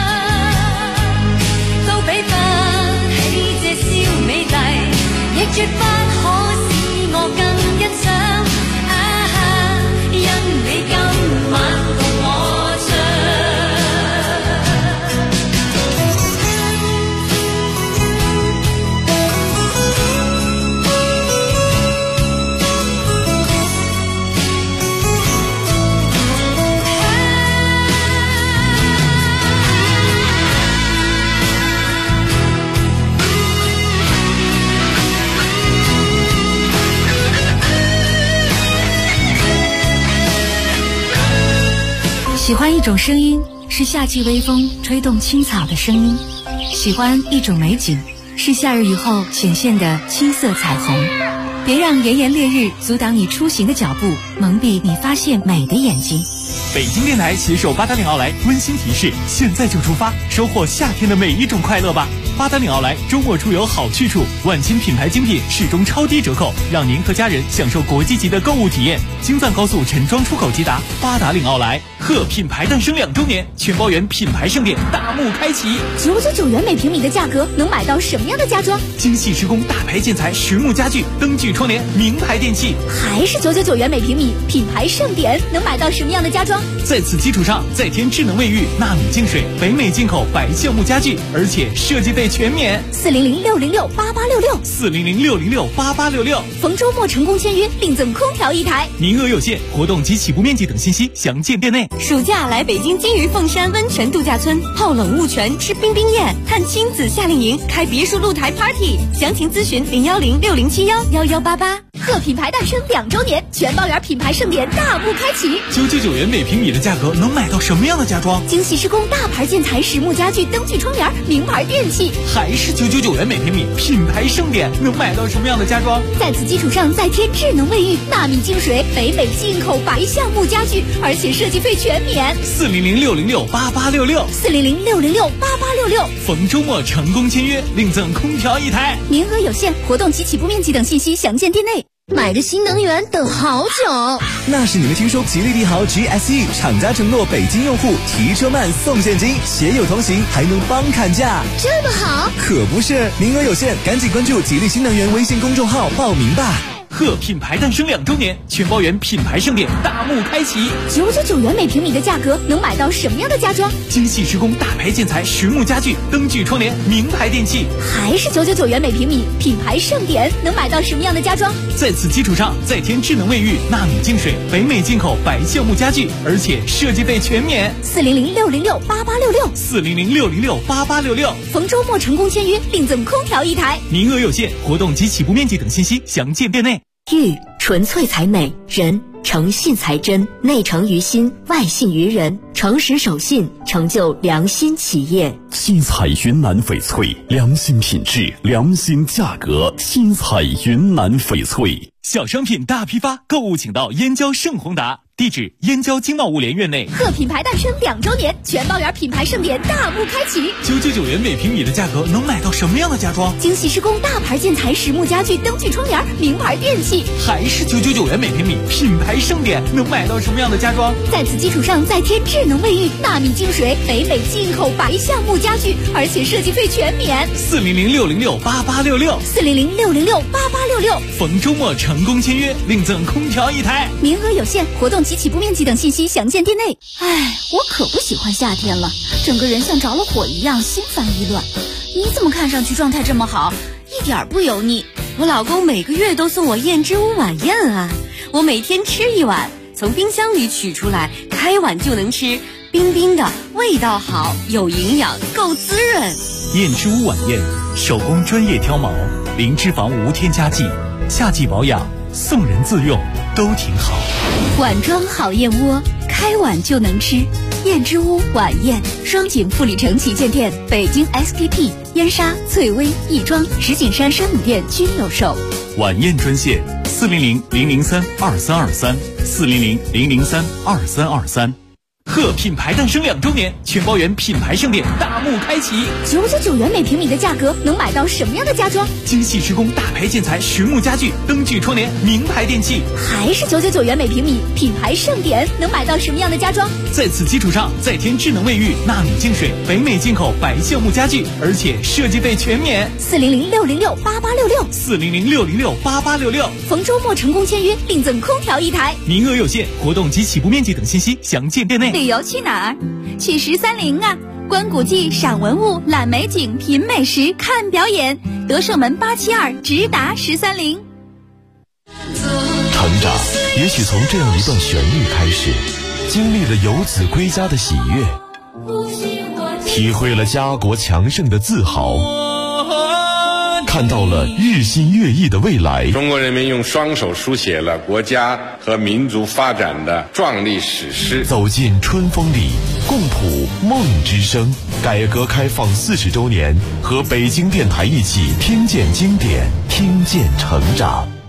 都比不起這宵美麗，亦絕不可使我更欣賞。因你今晚共我唱。 欢一种声音，是夏季微风吹动青草的声音；喜欢一种美景，是夏日雨后显现的七色彩虹。别让炎炎烈日阻挡你出行的脚步，蒙蔽你发现美的眼睛。 北京电台携手八达岭奥莱温馨提示：现在就出发，收获夏天的每一种快乐吧！八达岭奥莱周末出游好去处，万千品牌精品始终超低折扣，让您和家人享受国际级的购物体验。京藏高速陈庄出口捷达，八达岭奥莱。贺品牌诞生2周年，全包圆品牌盛典大幕开启 ，999元每平米的价格能买到什么样的家装？ 精细施工大牌建材实木家具、灯具窗帘、名牌电器， 还是999元每平米，品牌盛典能买到什么样的家装？ 在此基础上再添智能卫浴、纳米净水、北美进口白橡木家具，而且设计费全免。 400-606-8866，400-606-8866，逢周末成功签约，另赠空调1台， 名额有限，活动及起步面积等信息详见店内。 暑假来北京金鱼凤山温泉度假村，泡冷雾泉，吃冰冰宴，探亲子夏令营，开别墅露台 party， 详情咨询010-6071-1188。贺品牌诞生2周年，全包圆品牌盛典大幕开启 ，999元每平米的价格能买到什么样的家装？ 精细施工大牌建材实木家具、灯具窗帘、名牌电器， 还是999元每平米，品牌盛典能买到什么样的家装？ 在此基础上再添智能卫浴、纳米净水、北美进口白橡木家具，而且设计费全免。 400-606-8866，400-606-8866，逢周末成功签约，另赠空调1台， 名额有限，活动及起步面积等信息详见店内。 买个新能源等好久， 那是你们听说吉利帝豪 GSE 厂家承诺北京用户提车慢送现金，携友同行还能帮砍价， 这么好？ 可不是，名额有限，赶紧关注吉利新能源微信公众号报名吧。 贺品牌诞生2周年，全包圆品牌盛典大幕开启 ，999元每平米的价格能买到什么样的家装？ 精细施工大牌建材实木家具、灯具窗帘、名牌电器， 还是999元每平米，品牌盛典能买到什么样的家装？ 在此基础上再添智能卫浴、纳米净水、北美进口白橡木家具，而且设计费全免。 400-606-8866，400-606-8866，逢周末成功签约，另赠空调1台， 名额有限，活动及起步面积等信息详见店内。 玉纯粹才美，人诚信才真，内诚于心，外信于人，诚实守信，成就良心企业。 新彩云南翡翠，良心品质，良心价格。新彩云南翡翠， 小商品大批发，购物请到燕郊盛宏达。地址：燕郊经贸物联院内。 贺品牌诞生2周年，全包圆品牌盛典大幕开启 ，999元每平米的价格能买到什么样的家装？ 精细施工大牌建材实木家具、灯具窗帘、名牌电器， 还是999元每平米，品牌盛典能买到什么样的家装？ 在此基础上再添智能卫浴、纳米净水、北美进口白橡木家具，而且设计费全免。 400-606-8866，400-606-8866，逢周末成功签约，另赠空调1台， 名额有限，活动及起步面积等信息详见店内。哎，我可不喜欢夏天了，整个人像着了火一样，心烦意乱。你怎么看上去状态这么好，一点不油腻？我老公每个月都送我燕之屋晚宴啊，我每天吃1碗，从冰箱里取出来，开碗就能吃，冰冰的，味道好，有营养，够滋润。 燕之屋晚宴，手工专业挑毛，零脂肪无添加剂，夏季保养，送人自用都挺好。 碗装好燕窝，开碗就能吃。燕之屋晚宴，双井富里城旗舰店、北京 SKP、燕莎、翠微、亦庄、石景山山姆店均有售。 晚宴专线400-003-2323，400-003-2323。贺品牌诞生2周年，全包圆品牌盛典大幕开启 ，999元每平米的价格能买到什么样的家装？ 精细施工大牌建材实木家具、灯具窗帘、名牌电器， 还是999元每平米，品牌盛典能买到什么样的家装？ 在此基础上再添智能卫浴、纳米净水、北美进口白橡木家具，而且设计费全免。 400-606-8866，400-606-8866，逢周末成功签约，另赠空调1台， 名额有限，活动及起步面积等信息详见店内。 旅游去哪儿？去13陵啊！观古迹、赏文物、览美景、品美食、看表演。德胜门872直达13陵。 成长也许从这样一段旋律开始，经历了游子归家的喜悦，体会了家国强盛的自豪， 看到了日新月异的未来。 中国人民用双手书写了国家和民族发展的壮丽史诗。 走进春风里，共谱梦之声。改革开放40周年，和北京电台一起听见经典，听见成长。